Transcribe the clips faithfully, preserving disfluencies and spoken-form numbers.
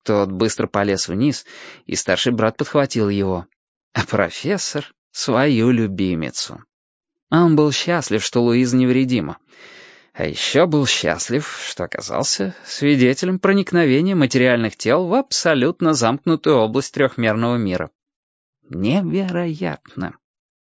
Тот быстро полез вниз, и старший брат подхватил его. А профессор — свою любимицу. Он был счастлив, что Луиза невредима. А еще был счастлив, что оказался свидетелем проникновения материальных тел в абсолютно замкнутую область трехмерного мира. Невероятно.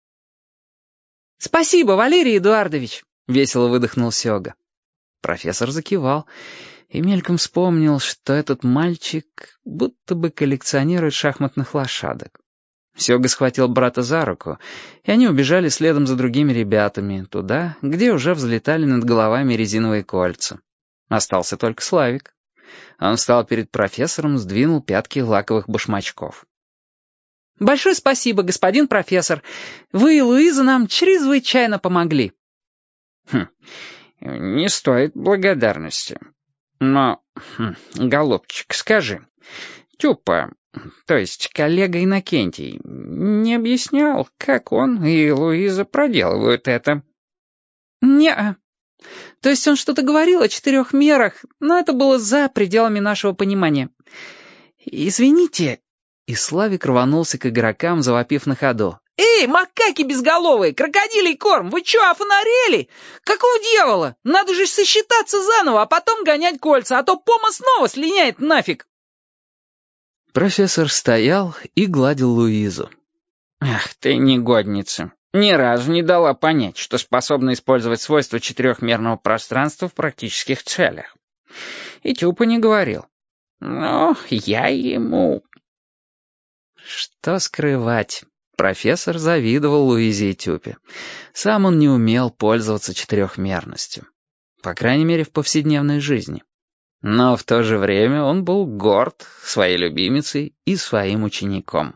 «Спасибо, Валерий Эдуардович!» — весело выдохнул Сёга. Профессор закивал и мельком вспомнил, что этот мальчик будто бы коллекционирует шахматных лошадок. Сёга схватил брата за руку, и они убежали следом за другими ребятами, туда, где уже взлетали над головами резиновые кольца. Остался только Славик. Он встал перед профессором, сдвинул пятки лаковых башмачков. «Большое спасибо, господин профессор. Вы и Луиза нам чрезвычайно помогли». «Хм, не стоит благодарности. Но, хм, голубчик, скажи, Тюпа, то есть коллега Иннокентий, не объяснял, как он и Луиза проделывают это?» «Не-а. То есть он что-то говорил о четырех мерах, но это было за пределами нашего понимания. Извините...» И Славик рванулся к игрокам, завопив на ходу. «Эй, макаки безголовые, крокодилий корм, вы чё, офонарели? Какого дьявола? Надо же сосчитаться заново, а потом гонять кольца, а то Пома снова слиняет нафиг!» Профессор стоял и гладил Луизу. «Ах ты негодница! Ни разу не дала понять, что способна использовать свойства четырехмерного пространства в практических целях. И Тюпа не говорил. Но я ему...» Что скрывать? Профессор завидовал Луизе и Тюпе. Сам он не умел пользоваться четырехмерностью. По крайней мере, в повседневной жизни. Но в то же время он был горд своей любимицей и своим учеником.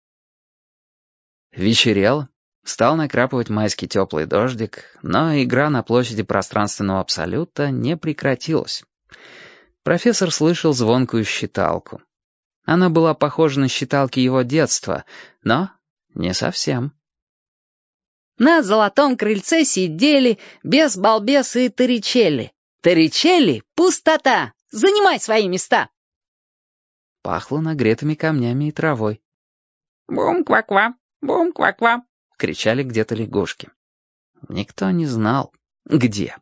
Вечерело, стал накрапывать майский теплый дождик, но игра на площади пространственного абсолюта не прекратилась. Профессор слышал звонкую считалку. Она была похожа на считалки его детства, но не совсем. На золотом крыльце сидели без балбеса и Торричелли. Торричелли — пустота! Занимай свои места!» Пахло нагретыми камнями и травой. «Бум-ква-ква! Бум-ква-ква!» — кричали где-то лягушки. Никто не знал, где.